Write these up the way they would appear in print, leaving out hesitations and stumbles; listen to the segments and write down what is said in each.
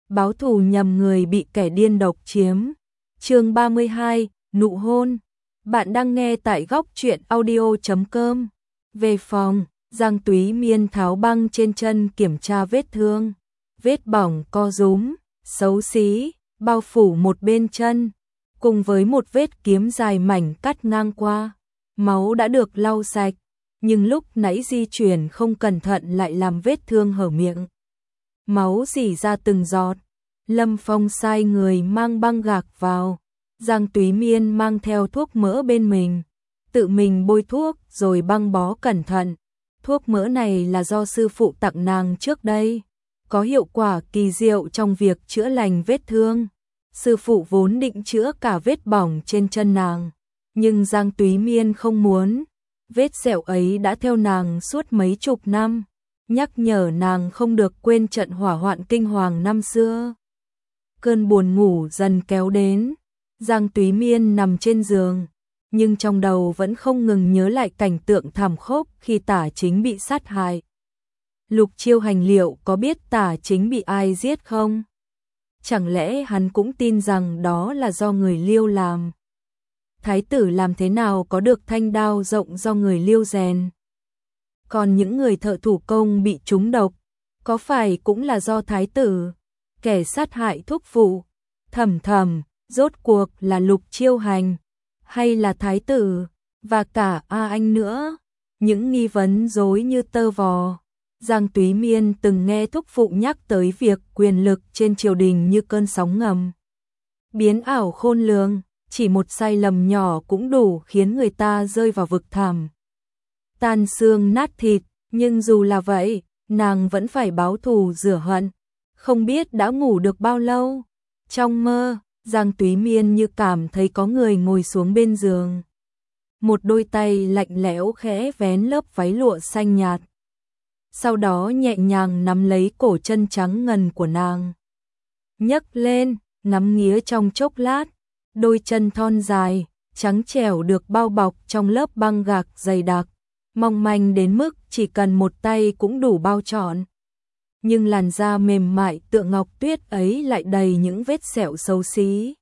báo thù nhầm người bị kẻ điên độc chiếm. Chương 32, nụ hôn. Bạn đang nghe tại góc truyện audio.com. Về phòng, Giang Túy Miên tháo băng trên chân kiểm tra vết thương. Vết bỏng co rúm, xấu xí, bao phủ một bên chân, cùng với một vết kiếm dài mảnh cắt ngang qua. Máu đã được lau sạch, nhưng lúc nãy di chuyển không cẩn thận lại làm vết thương hở miệng. Máu rỉ ra từng giọt. Lâm Phong sai người mang băng gạc vào. Giang Túy Miên mang theo thuốc mỡ bên mình, tự mình bôi thuốc rồi băng bó cẩn thận. Thuốc mỡ này là do sư phụ tặng nàng trước đây, có hiệu quả kỳ diệu trong việc chữa lành vết thương. Sư phụ vốn định chữa cả vết bỏng trên chân nàng, nhưng Giang Túy Miên không muốn. Vết sẹo ấy đã theo nàng suốt mấy chục năm, nhắc nhở nàng không được quên trận hỏa hoạn kinh hoàng năm xưa. Cơn buồn ngủ dần kéo đến, Giang Túy Miên nằm trên giường, nhưng trong đầu vẫn không ngừng nhớ lại cảnh tượng thảm khốc khi Tả Chính bị sát hại. Lục Chiêu Hành liệu có biết Tả Chính bị ai giết không? Chẳng lẽ hắn cũng tin rằng đó là do người Liêu làm? Thái tử làm thế nào có được thanh đao rộng do người Liêu rèn? Còn những người thợ thủ công bị trúng độc, có phải cũng là do thái tử? Kẻ sát hại thúc phụ, Thẩm, rốt cuộc là Lục Chiêu Hành, hay là thái tử, và cả A Anh nữa? Những nghi vấn rối như tơ vò. Giang Túy Miên từng nghe thúc phụ nhắc tới việc quyền lực trên triều đình như cơn sóng ngầm, biến ảo khôn lường, chỉ một sai lầm nhỏ cũng đủ khiến người ta rơi vào vực thẳm, tan xương nát thịt. Nhưng dù là vậy, nàng vẫn phải báo thù rửa hận. Không biết đã ngủ được bao lâu, trong mơ, Giang Túy Miên như cảm thấy có người ngồi xuống bên giường. Một đôi tay lạnh lẽo khẽ vén lớp váy lụa xanh nhạt, sau đó nhẹ nhàng nắm lấy cổ chân trắng ngần của nàng, nhấc lên, ngắm nghía trong chốc lát. Đôi chân thon dài, trắng trẻo được bao bọc trong lớp băng gạc dày đặc, mong manh đến mức chỉ cần một tay cũng đủ bao trọn. Nhưng làn da mềm mại tựa ngọc tuyết ấy lại đầy những vết sẹo xấu xí.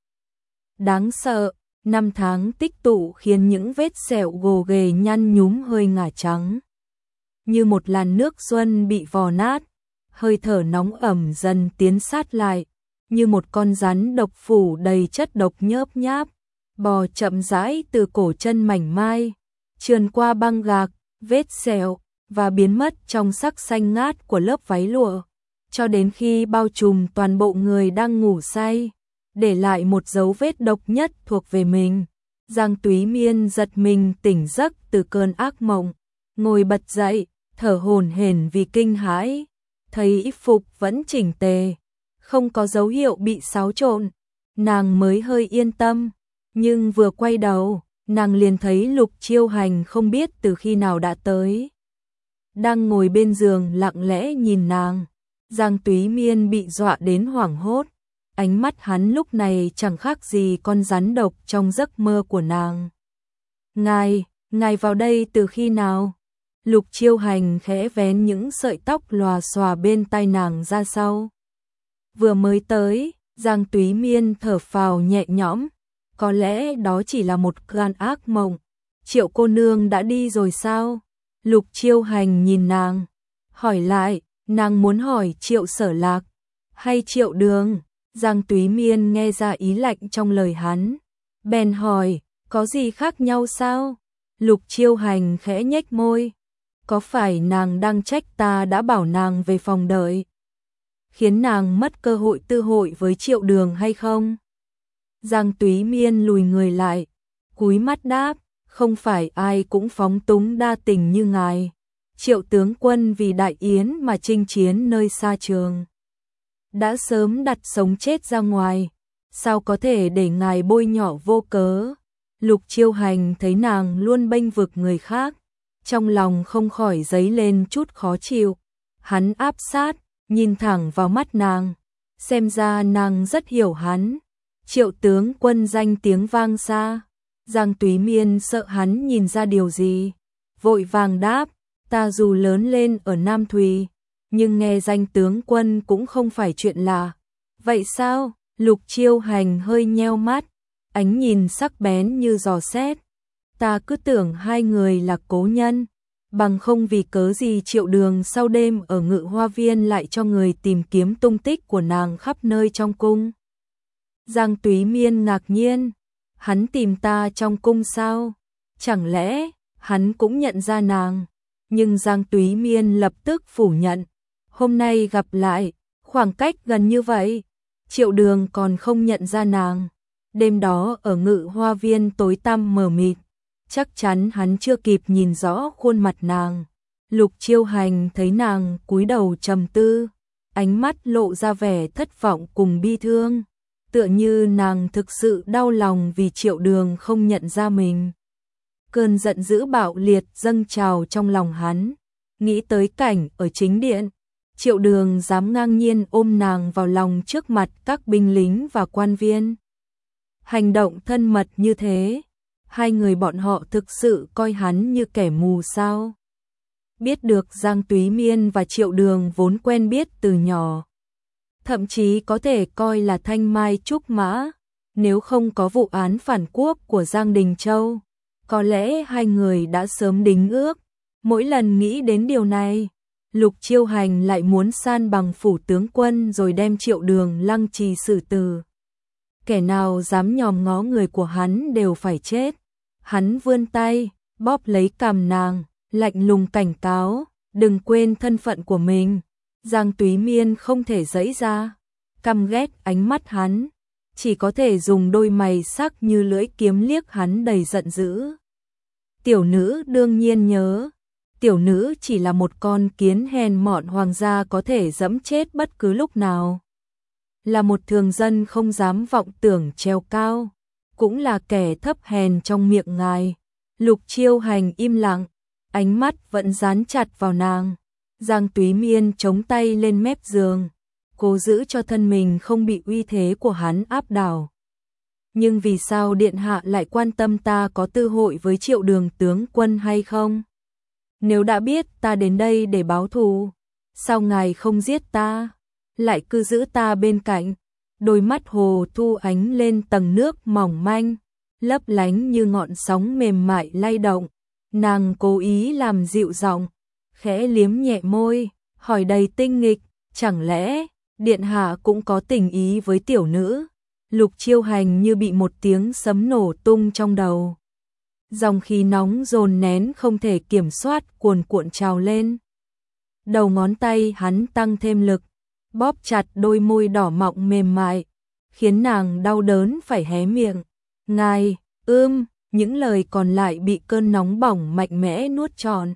Đáng sợ, năm tháng tích tụ khiến những vết sẹo gồ ghề nhăn nhúm hơi ngả trắng. Như một làn nước xuân bị vò nát, hơi thở nóng ẩm dần tiến sát lại, như một con rắn độc phủ đầy chất độc nhớp nháp, bò chậm rãi từ cổ chân mảnh mai, trườn qua băng gạc, vết sẹo, và biến mất trong sắc xanh ngát của lớp váy lụa, cho đến khi bao trùm toàn bộ người đang ngủ say, để lại một dấu vết độc nhất thuộc về mình. Giang Túy Miên giật mình tỉnh giấc từ cơn ác mộng, ngồi bật dậy, thở hổn hển vì kinh hãi, thấy y phục vẫn chỉnh tề, không có dấu hiệu bị xáo trộn, nàng mới hơi yên tâm. Nhưng vừa quay đầu, nàng liền thấy Lục Chiêu Hành không biết từ khi nào đã tới, đang ngồi bên giường lặng lẽ nhìn nàng. Giang Túy Miên bị dọa đến hoảng hốt, ánh mắt hắn lúc này chẳng khác gì con rắn độc trong giấc mơ của nàng. Ngài vào đây từ khi nào? Lục Chiêu Hành khẽ vén những sợi tóc lòa xòa bên tai nàng ra sau. Vừa mới tới, Giang Túy Miên thở phào nhẹ nhõm, có lẽ đó chỉ là một cơn ác mộng. Triệu cô nương đã đi rồi sao? Lục Chiêu Hành nhìn nàng, hỏi lại. Nàng muốn hỏi Triệu Sở Lạc hay Triệu Đường? Giang Túy Miên nghe ra ý lạnh trong lời hắn, bèn hỏi, có gì khác nhau sao? Lục Chiêu Hành khẽ nhếch môi, có phải nàng đang trách ta đã bảo nàng về phòng đợi, khiến nàng mất cơ hội tư hội với Triệu Đường hay không? Giang Túy Miên lùi người lại, cúi mắt đáp, không phải ai cũng phóng túng đa tình như ngài. Triệu tướng quân vì đại yến mà chinh chiến nơi xa trường, đã sớm đặt sống chết ra ngoài, sao có thể để ngài bôi nhọ vô cớ? Lục Chiêu Hành thấy nàng luôn bênh vực người khác, trong lòng không khỏi dấy lên chút khó chịu. Hắn áp sát, nhìn thẳng vào mắt nàng, xem ra nàng rất hiểu hắn. Triệu tướng quân danh tiếng vang xa. Giang Túy Miên sợ hắn nhìn ra điều gì, vội vàng đáp, ta dù lớn lên ở Nam Thùy, nhưng nghe danh tướng quân cũng không phải chuyện lạ. Vậy sao? Lục Chiêu Hành hơi nheo mắt, ánh nhìn sắc bén như giò sét. Ta cứ tưởng hai người là cố nhân, bằng không vì cớ gì Triệu Đường sau đêm ở Ngự Hoa Viên lại cho người tìm kiếm tung tích của nàng khắp nơi trong cung. Giang Túy Miên ngạc nhiên, hắn tìm ta trong cung sao? Chẳng lẽ hắn cũng nhận ra nàng? Nhưng Giang Túy Miên lập tức phủ nhận, hôm nay gặp lại, khoảng cách gần như vậy, Triệu Đường còn không nhận ra nàng. Đêm đó ở Ngự Hoa Viên tối tăm mờ mịt, chắc chắn hắn chưa kịp nhìn rõ khuôn mặt nàng. Lục Chiêu Hành thấy nàng cúi đầu trầm tư, ánh mắt lộ ra vẻ thất vọng cùng bi thương, tựa như nàng thực sự đau lòng vì Triệu Đường không nhận ra mình. Cơn giận dữ bạo liệt dâng trào trong lòng hắn, nghĩ tới cảnh ở chính điện, Triệu Đường dám ngang nhiên ôm nàng vào lòng trước mặt các binh lính và quan viên. Hành động thân mật như thế, hai người bọn họ thực sự coi hắn như kẻ mù sao? Biết được Giang Túy Miên và Triệu Đường vốn quen biết từ nhỏ, thậm chí có thể coi là thanh mai trúc mã, nếu không có vụ án phản quốc của Giang Đình Châu, có lẽ hai người đã sớm đính ước. Mỗi lần nghĩ đến điều này, Lục Chiêu Hành lại muốn san bằng phủ tướng quân rồi đem Triệu Đường lăng trì xử tử. Kẻ nào dám nhòm ngó người của hắn đều phải chết. Hắn vươn tay, bóp lấy cằm nàng, lạnh lùng cảnh cáo, đừng quên thân phận của mình. Giang Túy Miên không thể giãy ra, căm ghét ánh mắt hắn, chỉ có thể dùng đôi mày sắc như lưỡi kiếm liếc hắn đầy giận dữ. Tiểu nữ đương nhiên nhớ, tiểu nữ chỉ là một con kiến hèn mọn hoàng gia có thể dẫm chết bất cứ lúc nào. Là một thường dân không dám vọng tưởng trèo cao, cũng là kẻ thấp hèn trong miệng ngài. Lục Chiêu Hành im lặng, ánh mắt vẫn dán chặt vào nàng. Giang Túy Miên chống tay lên mép giường, cố giữ cho thân mình không bị uy thế của hắn áp đảo. Nhưng vì sao điện hạ lại quan tâm ta có tư hội với Triệu Đường tướng quân hay không? Nếu đã biết ta đến đây để báo thù, sao ngài không giết ta, lại cứ giữ ta bên cạnh? Đôi mắt Hồ Thu ánh lên tầng nước mỏng manh, lấp lánh như ngọn sóng mềm mại lay động. Nàng cố ý làm dịu giọng, khẽ liếm nhẹ môi, hỏi đầy tinh nghịch, chẳng lẽ điện hạ cũng có tình ý với tiểu nữ? Lục Chiêu Hành như bị một tiếng sấm nổ tung trong đầu. Dòng khí nóng dồn nén không thể kiểm soát cuồn cuộn trào lên. Đầu ngón tay hắn tăng thêm lực, bóp chặt đôi môi đỏ mọng mềm mại, khiến nàng đau đớn phải hé miệng. Ngài, những lời còn lại bị cơn nóng bỏng mạnh mẽ nuốt trọn.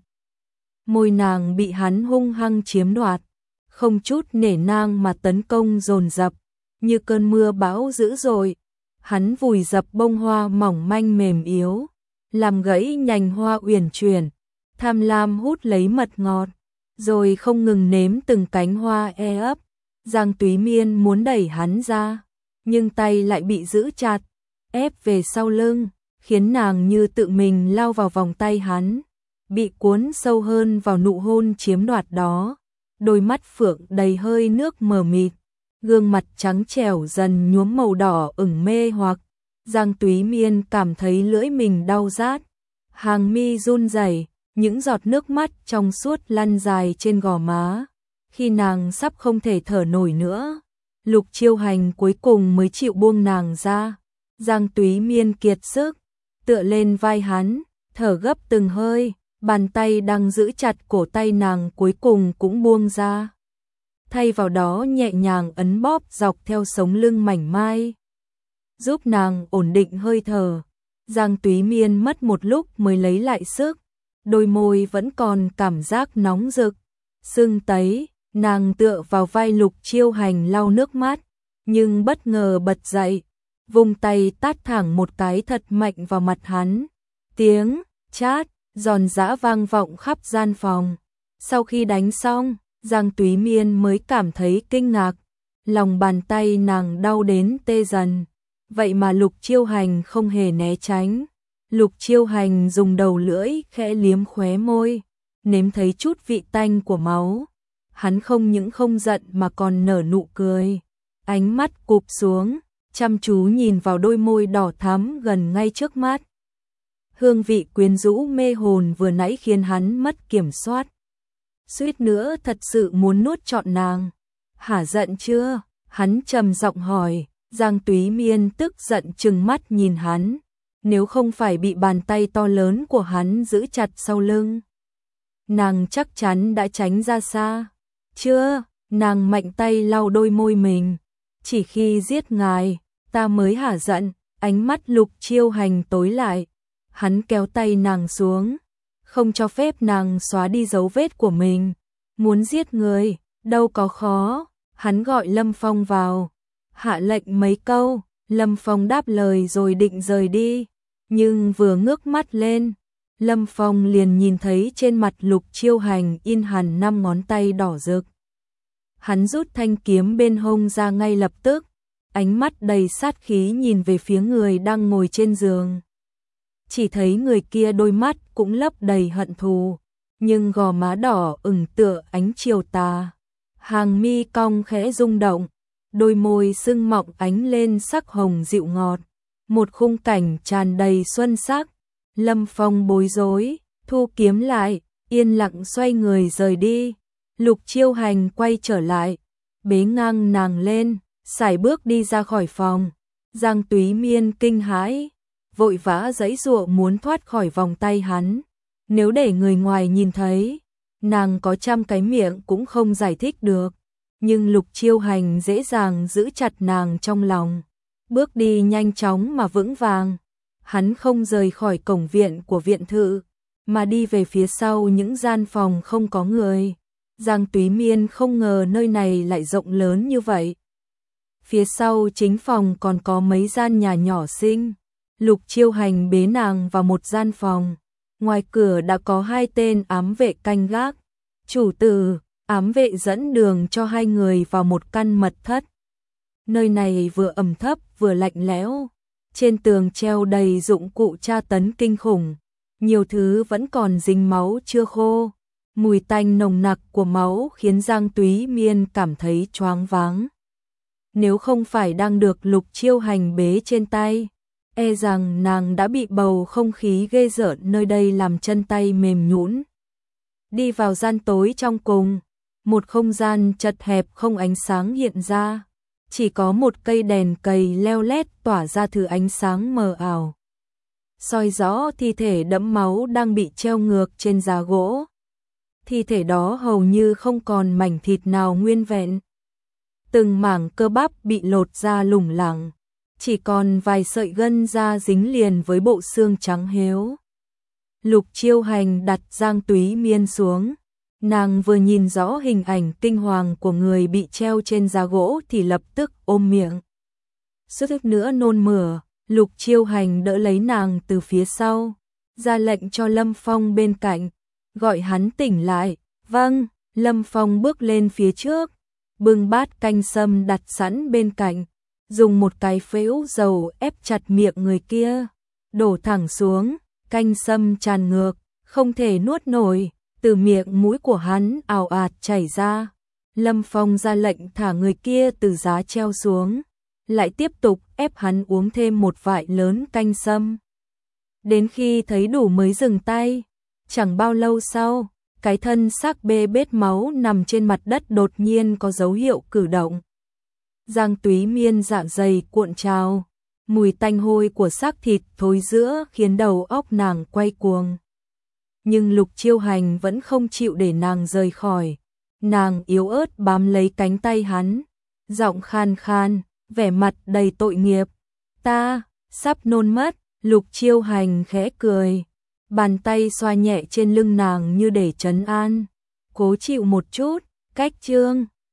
Môi nàng bị hắn hung hăng chiếm đoạt, không chút nể nang mà tấn công dồn dập, như cơn mưa bão dữ dội. Hắn vùi dập bông hoa mỏng manh mềm yếu, làm gãy nhành hoa uyển chuyển, tham lam hút lấy mật ngọt, rồi không ngừng nếm từng cánh hoa e ấp. Giang Túy Miên muốn đẩy hắn ra, nhưng tay lại bị giữ chặt, ép về sau lưng, khiến nàng như tự mình lao vào vòng tay hắn, bị cuốn sâu hơn vào nụ hôn chiếm đoạt đó. Đôi mắt phượng đầy hơi nước mờ mịt, gương mặt trắng trẻo dần nhuốm màu đỏ ửng mê hoặc. Giang Túy Miên cảm thấy lưỡi mình đau rát, hàng mi run rẩy, những giọt nước mắt trong suốt lăn dài trên gò má. Khi nàng sắp không thể thở nổi nữa, Lục Chiêu Hành cuối cùng mới chịu buông nàng ra. Giang Túy Miên kiệt sức, tựa lên vai hắn, thở gấp từng hơi, bàn tay đang giữ chặt cổ tay nàng cuối cùng cũng buông ra. Thay vào đó nhẹ nhàng ấn bóp dọc theo sống lưng mảnh mai, giúp nàng ổn định hơi thở. Giang Túy Miên mất một lúc mới lấy lại sức, đôi môi vẫn còn cảm giác nóng rực, sưng tấy. Nàng tựa vào vai Lục Chiêu Hành lau nước mắt, nhưng bất ngờ bật dậy, vung tay tát thẳng một cái thật mạnh vào mặt hắn. Tiếng chát giòn giã vang vọng khắp gian phòng. Sau khi đánh xong, Giang Túy Miên mới cảm thấy kinh ngạc, lòng bàn tay nàng đau đến tê dần. Vậy mà Lục Chiêu Hành không hề né tránh. Lục Chiêu Hành dùng đầu lưỡi khẽ liếm khóe môi, nếm thấy chút vị tanh của máu. Hắn không những không giận mà còn nở nụ cười. ánh mắt cụp xuống, chăm chú nhìn vào đôi môi đỏ thắm gần ngay trước mắt. Hương vị quyến rũ mê hồn vừa nãy khiến hắn mất kiểm soát. Suýt nữa thật sự muốn nuốt trọn nàng. Hả giận chưa? Hắn trầm giọng hỏi. Giang Túy Miên tức giận trừng mắt nhìn hắn. Nếu không phải bị bàn tay to lớn của hắn giữ chặt sau lưng, nàng chắc chắn đã tránh ra xa. Chưa, nàng mạnh tay lau đôi môi mình. Chỉ khi giết ngài, ta mới hả giận. Ánh mắt Lục Chiêu Hành tối lại. Hắn kéo tay nàng xuống, không cho phép nàng xóa đi dấu vết của mình. Muốn giết người, đâu có khó. Hắn gọi Lâm Phong vào, hạ lệnh mấy câu. Lâm Phong đáp lời rồi định rời đi, nhưng vừa ngước mắt lên, Lâm Phong liền nhìn thấy trên mặt Lục Chiêu Hành in hẳn 5 ngón tay đỏ rực. Hắn rút thanh kiếm bên hông ra ngay lập tức, ánh mắt đầy sát khí nhìn về phía người đang ngồi trên giường. Chỉ thấy người kia đôi mắt cũng lấp đầy hận thù, nhưng gò má đỏ ửng tựa ánh chiều tà. Hàng mi cong khẽ rung động, đôi môi sưng mọng ánh lên sắc hồng dịu ngọt. Một khung cảnh tràn đầy xuân sắc. Lâm Phong bối rối, thu kiếm lại, yên lặng xoay người rời đi. Lục Chiêu Hành quay trở lại, bế ngang nàng lên, sải bước đi ra khỏi phòng. Giang Túy Miên kinh hãi, vội vã giãy giụa muốn thoát khỏi vòng tay hắn. Nếu để người ngoài nhìn thấy, nàng có trăm cái miệng cũng không giải thích được. Nhưng Lục Chiêu Hành dễ dàng giữ chặt nàng trong lòng, bước đi nhanh chóng mà vững vàng. Hắn không rời khỏi cổng viện của viện thự, mà đi về phía sau những gian phòng không có người. Giang Túy Miên không ngờ nơi này lại rộng lớn như vậy. Phía sau chính phòng còn có mấy gian nhà nhỏ xinh. Lục Chiêu Hành bế nàng vào một gian phòng. Ngoài cửa đã có 2 tên ám vệ canh gác. Chủ tử, ám vệ dẫn đường cho 2 người vào một căn mật thất. Nơi này vừa ẩm thấp vừa lạnh lẽo. Trên tường treo đầy dụng cụ tra tấn kinh khủng. Nhiều thứ vẫn còn dính máu chưa khô. Mùi tanh nồng nặc của máu khiến Giang Túy Miên cảm thấy choáng váng. Nếu không phải đang được Lục Chiêu Hành bế trên tay, e rằng nàng đã bị bầu không khí ghê rợn nơi đây làm chân tay mềm nhũn. Đi vào gian tối trong cùng, một không gian chật hẹp không ánh sáng hiện ra, chỉ có một cây đèn cầy leo lét tỏa ra thứ ánh sáng mờ ảo. Soi rõ thi thể đẫm máu đang bị treo ngược trên giá gỗ. Thi thể đó hầu như không còn mảnh thịt nào nguyên vẹn. Từng mảng cơ bắp bị lột ra lủng lẳng, chỉ còn vài sợi gân da dính liền với bộ xương trắng héo. Lục Chiêu Hành đặt Giang Túy Miên xuống. Nàng vừa nhìn rõ hình ảnh kinh hoàng của người bị treo trên giá gỗ thì lập tức ôm miệng. Suýt chút nữa nôn mửa. Lục Chiêu Hành đỡ lấy nàng từ phía sau, ra lệnh cho Lâm Phong bên cạnh, gọi hắn tỉnh lại. Vâng. Lâm Phong bước lên phía trước, bưng bát canh sâm đặt sẵn bên cạnh, dùng một cái phễu dầu ép chặt miệng người kia, đổ thẳng xuống, canh sâm tràn ngược, không thể nuốt nổi, từ miệng mũi của hắn ào ạt chảy ra. Lâm Phong ra lệnh thả người kia từ giá treo xuống, lại tiếp tục ép hắn uống thêm một vại lớn canh sâm. Đến khi thấy đủ mới dừng tay. Chẳng bao lâu sau, cái thân xác bê bết máu nằm trên mặt đất đột nhiên có dấu hiệu cử động. Giang Túy Miên dạ dày cuộn trào, mùi tanh hôi của xác thịt thối rữa khiến đầu óc nàng quay cuồng. Nhưng Lục Chiêu Hành vẫn không chịu để nàng rời khỏi. Nàng yếu ớt bám lấy cánh tay hắn, giọng khan khan, vẻ mặt đầy tội nghiệp. Ta, sắp nôn mất. Lục Chiêu Hành khẽ cười, bàn tay xoa nhẹ trên lưng nàng như để trấn an. Cố chịu một chút, cách chương.